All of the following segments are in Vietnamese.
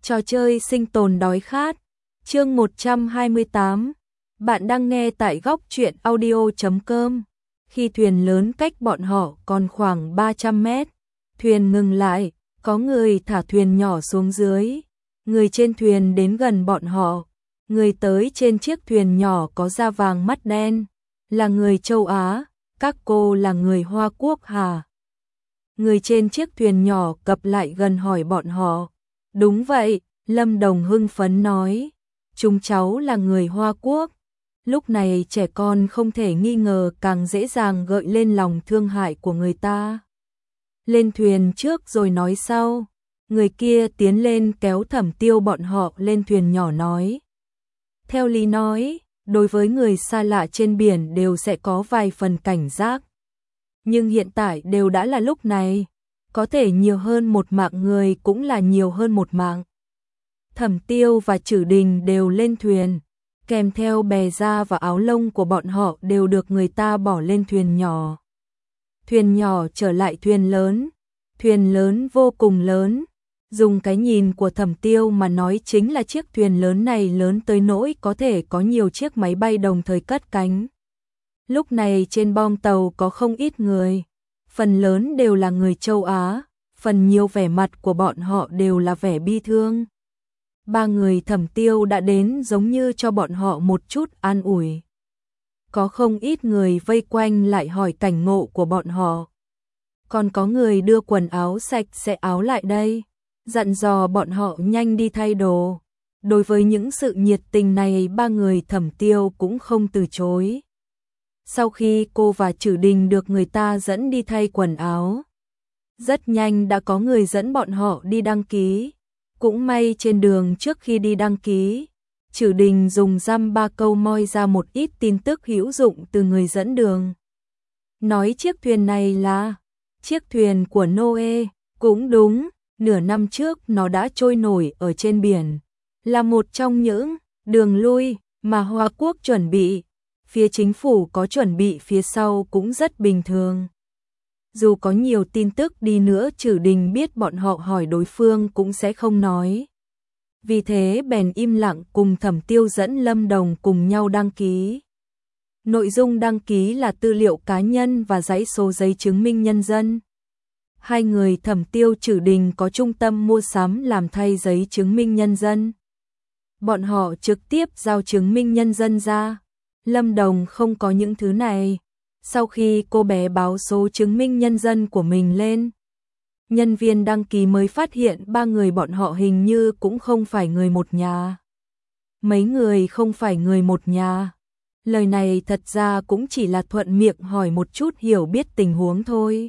Trò chơi sinh tồn đói khát. Chương 128. Bạn đang nghe tại góc truyện audio.com. Khi thuyền lớn cách bọn họ còn khoảng 300 mét, thuyền ngừng lại, có người thả thuyền nhỏ xuống dưới. Người trên thuyền đến gần bọn họ. Người tới trên chiếc thuyền nhỏ có da vàng mắt đen, là người châu Á, các cô là người Hoa Quốc hả? Người trên chiếc thuyền nhỏ cập lại gần hỏi bọn họ. Đúng vậy, Lâm Đồng hưng phấn nói. Chúng cháu là người Hoa Quốc. Lúc này trẻ con không thể nghi ngờ càng dễ dàng gợi lên lòng thương hại của người ta. Lên thuyền trước rồi nói sau. Người kia tiến lên kéo Thẩm Tiêu bọn họ lên thuyền nhỏ nói. Theo lý nói, đối với người xa lạ trên biển đều sẽ có vài phần cảnh giác. Nhưng hiện tại đều đã là lúc này, có thể nhiều hơn một mạng người cũng là nhiều hơn một mạng. Thẩm Tiêu và Trử Đình đều lên thuyền, kèm theo bè da và áo lông của bọn họ đều được người ta bỏ lên thuyền nhỏ. Thuyền nhỏ trở lại thuyền lớn vô cùng lớn. Dùng cái nhìn của Thẩm Tiêu mà nói chính là chiếc thuyền lớn này lớn tới nỗi có thể có nhiều chiếc máy bay đồng thời cất cánh. Lúc này trên bong tàu có không ít người, phần lớn đều là người châu Á, phần nhiều vẻ mặt của bọn họ đều là vẻ bi thương. Ba người Thẩm Tiêu đã đến giống như cho bọn họ một chút an ủi. Có không ít người vây quanh lại hỏi cảnh ngộ của bọn họ. Còn có người đưa quần áo sạch sẽ áo lại đây, dặn dò bọn họ nhanh đi thay đồ. Đối với những sự nhiệt tình này ba người Thẩm Tiêu cũng không từ chối. Sau khi cô và Trử Đình được người ta dẫn đi thay quần áo, rất nhanh đã có người dẫn bọn họ đi đăng ký. Cũng may trên đường trước khi đi đăng ký, Trử Đình dùng dăm ba câu moi ra một ít tin tức hữu dụng từ người dẫn đường. Nói chiếc thuyền này là chiếc thuyền của Noe, cũng đúng, nửa năm trước nó đã trôi nổi ở trên biển, là một trong những đường lui mà Hoa Quốc chuẩn bị. Phía chính phủ có chuẩn bị phía sau cũng rất bình thường. Dù có nhiều tin tức đi nữa Trử Đình biết bọn họ hỏi đối phương cũng sẽ không nói. Vì thế bèn im lặng cùng Thẩm Tiêu dẫn Lâm Đồng cùng nhau đăng ký. Nội dung đăng ký là tư liệu cá nhân và dãy số giấy chứng minh nhân dân. Hai người Thẩm Tiêu Trử Đình có trung tâm mua sắm làm thay giấy chứng minh nhân dân. Bọn họ trực tiếp giao chứng minh nhân dân ra. Lâm Đồng không có những thứ này. Sau khi cô bé báo số chứng minh nhân dân của mình lên, nhân viên đăng ký mới phát hiện ba người bọn họ hình như cũng không phải người một nhà. Mấy người không phải người một nhà. Lời này thật ra cũng chỉ là thuận miệng hỏi một chút hiểu biết tình huống thôi.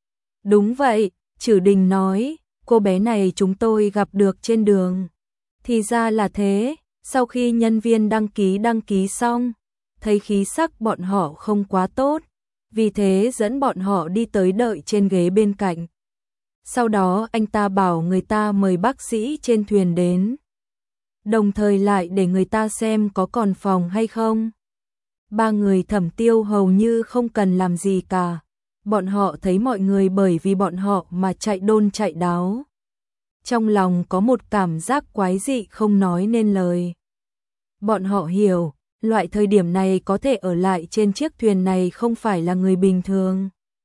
Đúng vậy, Trử Đình nói, cô bé này chúng tôi gặp được trên đường. Thì ra là thế, sau khi nhân viên đăng ký xong, thấy khí sắc bọn họ không quá tốt, vì thế dẫn bọn họ đi tới đợi trên ghế bên cạnh. Sau đó anh ta bảo người ta mời bác sĩ trên thuyền đến, đồng thời lại để người ta xem có còn phòng hay không. Ba người Thẩm Tiêu hầu như không cần làm gì cả. Bọn họ thấy mọi người bởi vì bọn họ mà chạy đôn chạy đáo. Trong lòng có một cảm giác quái dị không nói nên lời. Bọn họ hiểu, loại thời điểm này có thể ở lại trên chiếc thuyền này không phải là người bình thường.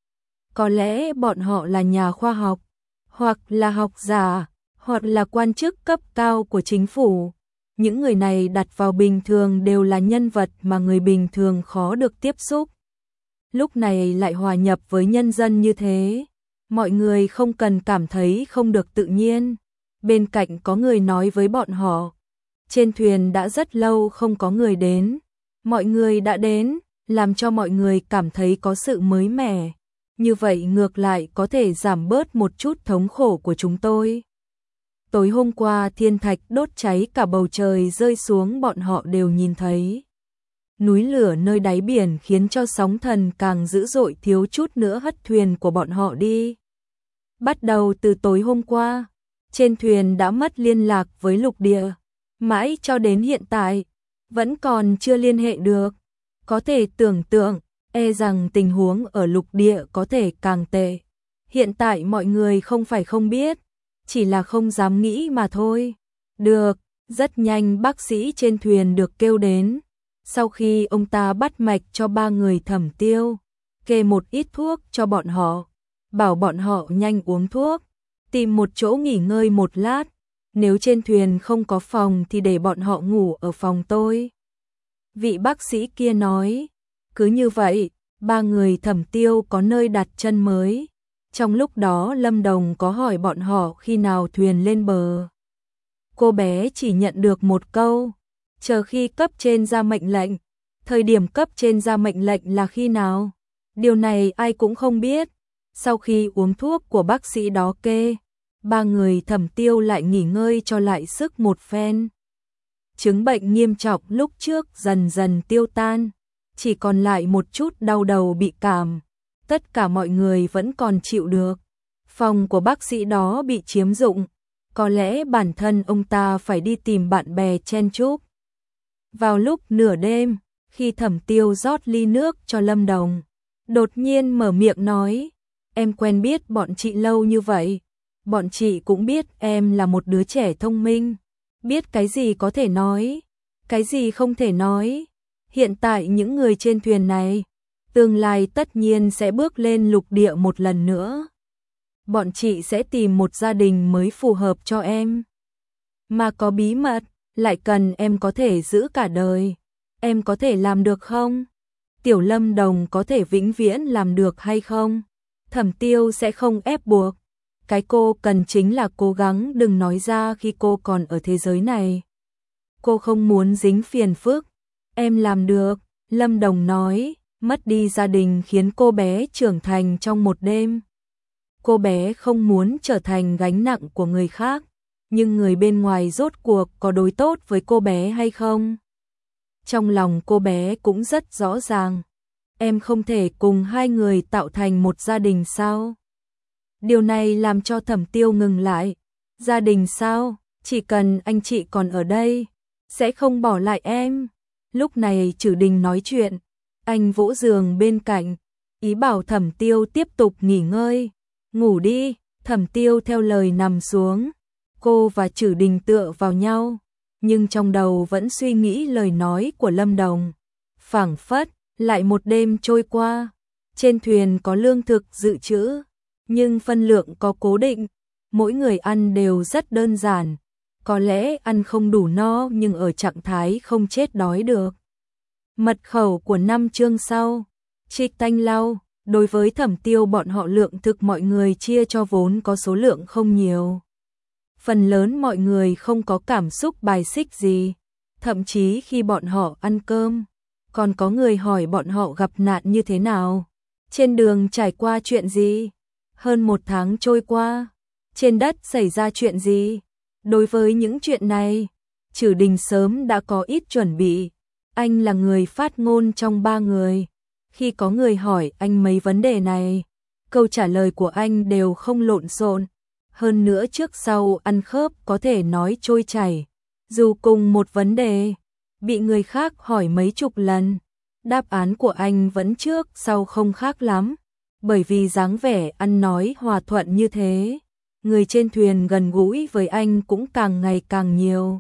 Có lẽ bọn họ là nhà khoa học, hoặc là học giả, hoặc là quan chức cấp cao của chính phủ. Những người này đặt vào bình thường đều là nhân vật mà người bình thường khó được tiếp xúc. Lúc này lại hòa nhập với nhân dân như thế, mọi người không cần cảm thấy không được tự nhiên. Bên cạnh có người nói với bọn họ, trên thuyền đã rất lâu không có người đến, mọi người đã đến, làm cho mọi người cảm thấy có sự mới mẻ. Như vậy ngược lại có thể giảm bớt một chút thống khổ của chúng tôi. Tối hôm qua thiên thạch đốt cháy cả bầu trời rơi xuống bọn họ đều nhìn thấy. Núi lửa nơi đáy biển khiến cho sóng thần càng dữ dội thiếu chút nữa hất thuyền của bọn họ đi. Bắt đầu từ tối hôm qua, trên thuyền đã mất liên lạc với lục địa. Mãi cho đến hiện tại, vẫn còn chưa liên hệ được. Có thể tưởng tượng, rằng tình huống ở lục địa có thể càng tệ. Hiện tại mọi người không phải không biết, chỉ là không dám nghĩ mà thôi. Được, rất nhanh bác sĩ trên thuyền được kêu đến. Sau khi ông ta bắt mạch cho ba người Thẩm Tiêu, kê một ít thuốc cho bọn họ, bảo bọn họ nhanh uống thuốc, tìm một chỗ nghỉ ngơi một lát, nếu trên thuyền không có phòng thì để bọn họ ngủ ở phòng tôi. Vị bác sĩ kia nói, cứ như vậy, ba người Thẩm Tiêu có nơi đặt chân mới. Trong lúc đó Lâm Đồng có hỏi bọn họ khi nào thuyền lên bờ. Cô bé chỉ nhận được một câu, chờ khi cấp trên ra mệnh lệnh. Thời điểm cấp trên ra mệnh lệnh là khi nào? Điều này ai cũng không biết. Sau khi uống thuốc của bác sĩ đó kê, ba người Thẩm Tiêu lại nghỉ ngơi cho lại sức một phen. Chứng bệnh nghiêm trọng lúc trước dần dần tiêu tan, chỉ còn lại một chút đau đầu bị cảm. Tất cả mọi người vẫn còn chịu được. Phòng của bác sĩ đó bị chiếm dụng, có lẽ bản thân ông ta phải đi tìm bạn bè chen chúc. Vào lúc nửa đêm, khi Thẩm Tiêu rót ly nước cho Lâm Đồng, đột nhiên mở miệng nói, em quen biết bọn chị lâu như vậy, bọn chị cũng biết em là một đứa trẻ thông minh, biết cái gì có thể nói, cái gì không thể nói. Hiện tại những người trên thuyền này, tương lai tất nhiên sẽ bước lên lục địa một lần nữa. Bọn chị sẽ tìm một gia đình mới phù hợp cho em. Mà có bí mật, lại cần em có thể giữ cả đời. Em có thể làm được không? Tiểu Lâm Đồng có thể vĩnh viễn làm được hay không? Thẩm Tiêu sẽ không ép buộc. Cái cô cần chính là cố gắng đừng nói ra khi cô còn ở thế giới này. Cô không muốn dính phiền phức. Em làm được, Lâm Đồng nói, mất đi gia đình khiến cô bé trưởng thành trong một đêm. Cô bé không muốn trở thành gánh nặng của người khác, nhưng người bên ngoài rốt cuộc có đối tốt với cô bé hay không? Trong lòng cô bé cũng rất rõ ràng, em không thể cùng hai người tạo thành một gia đình sao? Điều này làm cho Thẩm Tiêu ngừng lại. Gia đình sao? Chỉ cần anh chị còn ở đây, sẽ không bỏ lại em. Lúc này Trử Đình nói chuyện, anh vỗ giường bên cạnh, ý bảo Thẩm Tiêu tiếp tục nghỉ ngơi. Ngủ đi, Thẩm Tiêu theo lời nằm xuống. Cô và Trử Đình tựa vào nhau, nhưng trong đầu vẫn suy nghĩ lời nói của Lâm Đồng. Phảng phất, lại một đêm trôi qua. Trên thuyền có lương thực dự trữ, nhưng phân lượng có cố định. Mỗi người ăn đều rất đơn giản. Có lẽ ăn không đủ no nhưng ở trạng thái không chết đói được. Mật khẩu của 5 chương sau. Trích Tanh Lau. Đối với Thẩm Tiêu bọn họ lượng thực mọi người chia cho vốn có số lượng không nhiều. Phần lớn mọi người không có cảm xúc bài xích gì. Thậm chí khi bọn họ ăn cơm, còn có người hỏi bọn họ gặp nạn như thế nào. Trên đường trải qua chuyện gì? Hơn 1 tháng trôi qua, trên đất xảy ra chuyện gì? Đối với những chuyện này, Trử Đình sớm đã có ít chuẩn bị. Anh là người phát ngôn trong 3 người. Khi có người hỏi anh mấy vấn đề này, câu trả lời của anh đều không lộn xộn. Hơn nữa trước sau ăn khớp có thể nói trôi chảy. Dù cùng một vấn đề, bị người khác hỏi mấy chục lần, đáp án của anh vẫn trước sau không khác lắm. Bởi vì dáng vẻ ăn nói hòa thuận như thế, người trên thuyền gần gũi với anh cũng càng ngày càng nhiều.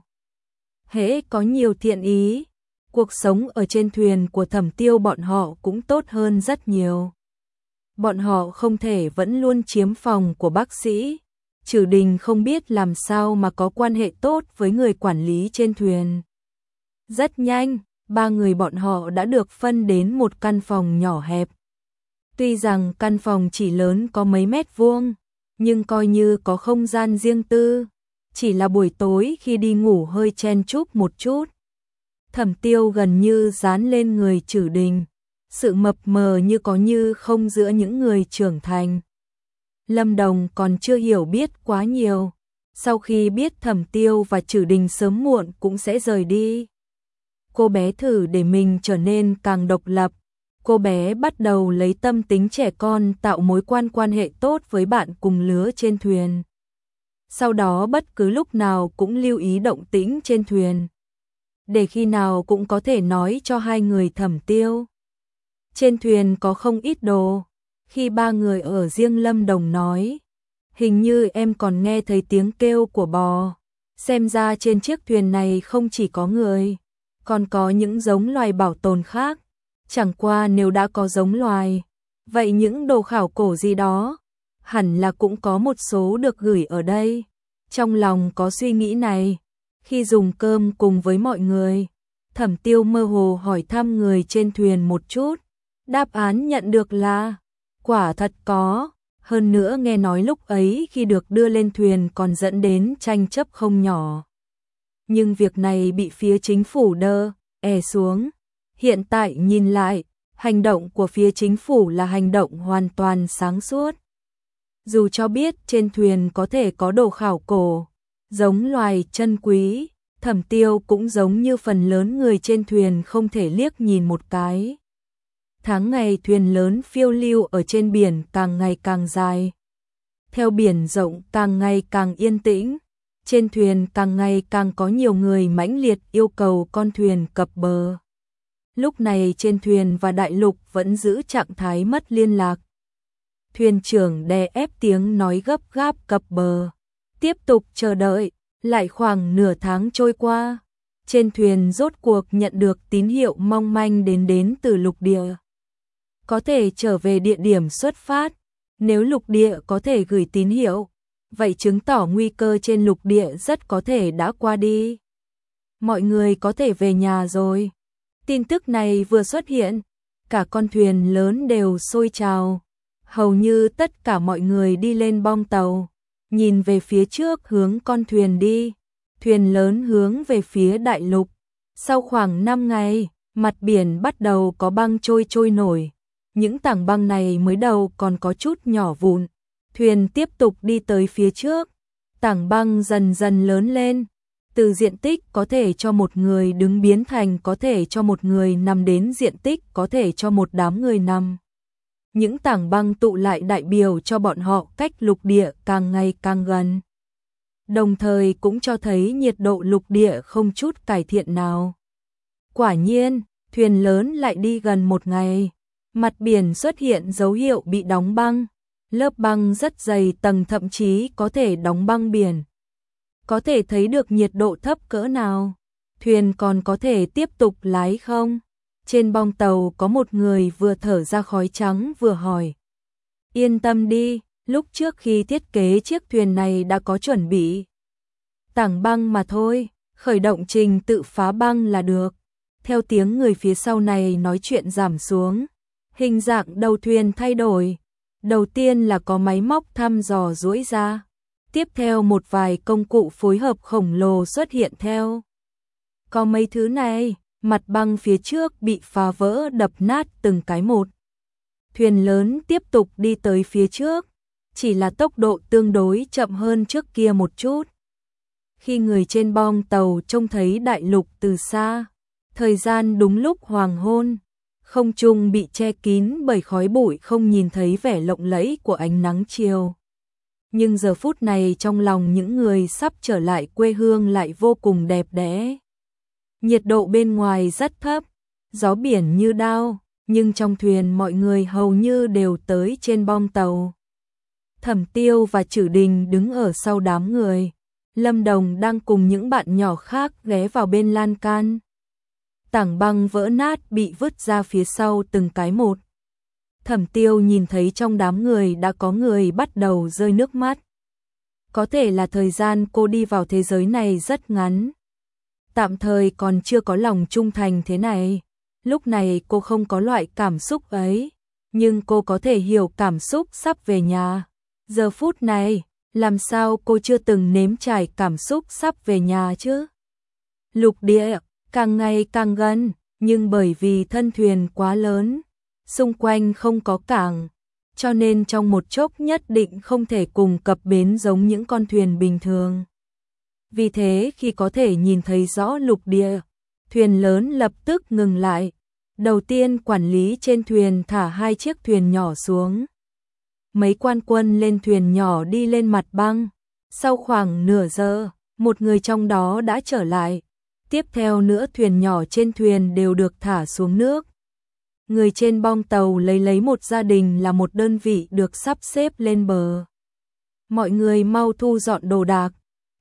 Hễ có nhiều thiện ý, cuộc sống ở trên thuyền của Thẩm Tiêu bọn họ cũng tốt hơn rất nhiều. Bọn họ không thể vẫn luôn chiếm phòng của bác sĩ. Trử Đình không biết làm sao mà có quan hệ tốt với người quản lý trên thuyền. Rất nhanh, 3 người bọn họ đã được phân đến một căn phòng nhỏ hẹp. Tuy rằng căn phòng chỉ lớn có mấy mét vuông, nhưng coi như có không gian riêng tư. Chỉ là buổi tối khi đi ngủ hơi chen chúc một chút. Thẩm Tiêu gần như dán lên người Trử Đình, sự mập mờ như có như không giữa những người trưởng thành. Lâm Đồng còn chưa hiểu biết quá nhiều, sau khi biết Thẩm Tiêu và Trử Đình sớm muộn cũng sẽ rời đi. Cô bé thử để mình trở nên càng độc lập, cô bé bắt đầu lấy tâm tính trẻ con tạo mối quan hệ tốt với bạn cùng lứa trên thuyền. Sau đó bất cứ lúc nào cũng lưu ý động tĩnh trên thuyền, để khi nào cũng có thể nói cho hai người Thẩm Tiêu. Trên thuyền có không ít đồ. Khi 3 người ở riêng Lâm Đồng nói, hình như em còn nghe thấy tiếng kêu của bò. Xem ra trên chiếc thuyền này không chỉ có người, còn có những giống loài bảo tồn khác. Chẳng qua nếu đã có giống loài, vậy những đồ khảo cổ gì đó, hẳn là cũng có một số được gửi ở đây. Trong lòng có suy nghĩ này, khi dùng cơm cùng với mọi người, Thẩm Tiêu mơ hồ hỏi thăm người trên thuyền một chút. Đáp án nhận được là, quả thật có. Hơn nữa nghe nói lúc ấy khi được đưa lên thuyền còn dẫn đến tranh chấp không nhỏ. Nhưng việc này bị phía chính phủ đơ xuống. Hiện tại nhìn lại, hành động của phía chính phủ là hành động hoàn toàn sáng suốt. Dù cho biết trên thuyền có thể có đồ khảo cổ, giống loài chân quý, Thẩm Tiêu cũng giống như phần lớn người trên thuyền không thể liếc nhìn một cái. Tháng ngày thuyền lớn phiêu lưu ở trên biển càng ngày càng dài. Theo biển rộng càng ngày càng yên tĩnh, trên thuyền càng ngày càng có nhiều người mãnh liệt yêu cầu con thuyền cập bờ. Lúc này trên thuyền và đại lục vẫn giữ trạng thái mất liên lạc. Thuyền trưởng đè ép tiếng nói gấp gáp cập bờ. Tiếp tục chờ đợi, lại khoảng nửa tháng trôi qua. Trên thuyền rốt cuộc nhận được tín hiệu mong manh đến từ lục địa. Có thể trở về địa điểm xuất phát. Nếu lục địa có thể gửi tín hiệu, vậy chứng tỏ nguy cơ trên lục địa rất có thể đã qua đi. Mọi người có thể về nhà rồi. Tin tức này vừa xuất hiện, cả con thuyền lớn đều sôi trào. Hầu như tất cả mọi người đi lên bong tàu, nhìn về phía trước hướng con thuyền đi. Thuyền lớn hướng về phía đại lục. Sau khoảng 5 ngày, mặt biển bắt đầu có băng trôi nổi. Những tảng băng này mới đầu còn có chút nhỏ vụn. Thuyền tiếp tục đi tới phía trước. Tảng băng dần dần lớn lên. Từ diện tích có thể cho một người đứng biến thành có thể cho một người nằm đến diện tích có thể cho một đám người nằm. Những tảng băng tụ lại đại biểu cho bọn họ cách lục địa càng ngày càng gần. Đồng thời cũng cho thấy nhiệt độ lục địa không chút cải thiện nào. Quả nhiên, thuyền lớn lại đi gần một ngày. Mặt biển xuất hiện dấu hiệu bị đóng băng. Lớp băng rất dày tầng thậm chí có thể đóng băng biển. Có thể thấy được nhiệt độ thấp cỡ nào. Thuyền còn có thể tiếp tục lái không? Trên bong tàu có một người vừa thở ra khói trắng vừa hỏi. Yên tâm đi, lúc trước khi thiết kế chiếc thuyền này đã có chuẩn bị. Tảng băng mà thôi, khởi động trình tự phá băng là được. Theo tiếng người phía sau này nói chuyện giảm xuống. Hình dạng đầu thuyền thay đổi. Đầu tiên là có máy móc thăm dò duỗi ra. Tiếp theo một vài công cụ phối hợp khổng lồ xuất hiện theo. Có mấy thứ này, mặt băng phía trước bị phá vỡ đập nát từng cái một. Thuyền lớn tiếp tục đi tới phía trước, chỉ là tốc độ tương đối chậm hơn trước kia một chút. Khi người trên bong tàu trông thấy đại lục từ xa, thời gian đúng lúc hoàng hôn, không trung bị che kín bởi khói bụi không nhìn thấy vẻ lộng lẫy của ánh nắng chiều. Nhưng giờ phút này trong lòng những người sắp trở lại quê hương lại vô cùng đẹp đẽ. Nhiệt độ bên ngoài rất thấp, gió biển như đao, nhưng trong thuyền mọi người hầu như đều tới trên bong tàu. Thẩm Tiêu và Trử Đình đứng ở sau đám người. Lâm Đồng đang cùng những bạn nhỏ khác ghé vào bên lan can. Tảng băng vỡ nát bị vứt ra phía sau từng cái một. Thẩm Tiêu nhìn thấy trong đám người đã có người bắt đầu rơi nước mắt. Có thể là thời gian cô đi vào thế giới này rất ngắn. Tạm thời còn chưa có lòng trung thành thế này. Lúc này cô không có loại cảm xúc ấy. Nhưng cô có thể hiểu cảm xúc sắp về nhà. Giờ phút này, làm sao cô chưa từng nếm trải cảm xúc sắp về nhà chứ? Lục địa càng ngày càng gần, nhưng bởi vì thân thuyền quá lớn, xung quanh không có cảng, cho nên trong một chốc nhất định không thể cùng cập bến giống những con thuyền bình thường. Vì thế khi có thể nhìn thấy rõ lục địa, thuyền lớn lập tức ngừng lại. Đầu tiên quản lý trên thuyền thả 2 chiếc thuyền nhỏ xuống. Mấy quan quân lên thuyền nhỏ đi lên mặt băng. Sau khoảng nửa giờ, một người trong đó đã trở lại. Tiếp theo nữa thuyền nhỏ trên thuyền đều được thả xuống nước. Người trên bong tàu lấy một gia đình là một đơn vị được sắp xếp lên bờ. Mọi người mau thu dọn đồ đạc,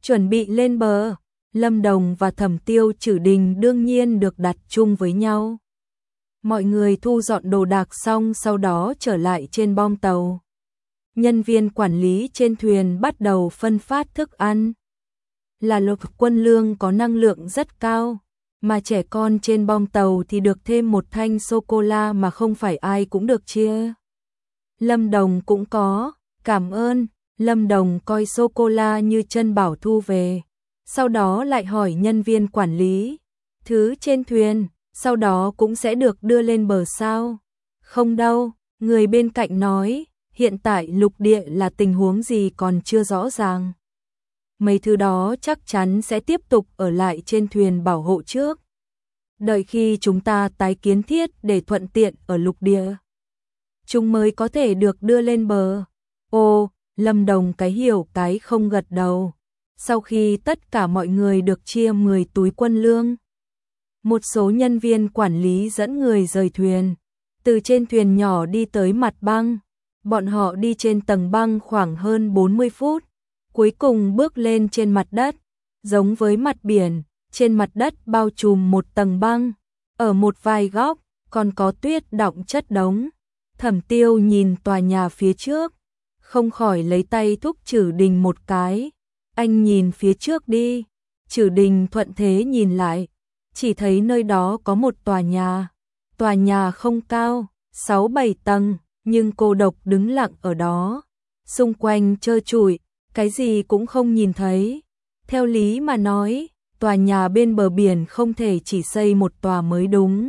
Chuẩn bị lên bờ, Lâm Đồng và Thẩm Tiêu Trử Đình đương nhiên được đặt chung với nhau. Mọi người thu dọn đồ đạc xong sau đó trở lại trên bong tàu. Nhân viên quản lý trên thuyền bắt đầu phân phát thức ăn. Là lộc quân lương có năng lượng rất cao, mà trẻ con trên bong tàu thì được thêm một thanh sô-cô-la mà không phải ai cũng được chia. Lâm Đồng cũng có, cảm ơn. Lâm Đồng coi sô-cô-la như chân bảo thu về. Sau đó lại hỏi nhân viên quản lý, thứ trên thuyền, sau đó cũng sẽ được đưa lên bờ sao? Không đâu, người bên cạnh nói, hiện tại lục địa là tình huống gì còn chưa rõ ràng. Mấy thứ đó chắc chắn sẽ tiếp tục ở lại trên thuyền bảo hộ trước. Đợi khi chúng ta tái kiến thiết để thuận tiện ở lục địa, chúng mới có thể được đưa lên bờ. Ồ, Lâm Đồng cái hiểu cái không gật đầu. Sau khi tất cả mọi người được chia 10 túi quân lương, một số nhân viên quản lý dẫn người rời thuyền, từ trên thuyền nhỏ đi tới mặt băng. Bọn họ đi trên tầng băng khoảng hơn 40 phút, cuối cùng bước lên trên mặt đất, giống với mặt biển, trên mặt đất bao trùm một tầng băng, ở một vài góc còn có tuyết đọng chất đống. Thẩm Tiêu nhìn tòa nhà phía trước, không khỏi lấy tay thúc Trử Đình một cái. Anh nhìn phía trước đi. Trử Đình thuận thế nhìn lại, chỉ thấy nơi đó có một tòa nhà. Tòa nhà không cao, 6-7 tầng, nhưng cô độc đứng lặng ở đó. Xung quanh trơ trụi, cái gì cũng không nhìn thấy. Theo lý mà nói, tòa nhà bên bờ biển không thể chỉ xây một tòa mới đúng.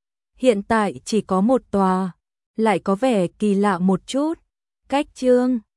Hiện tại chỉ có một tòa, lại có vẻ kỳ lạ một chút. Cách chương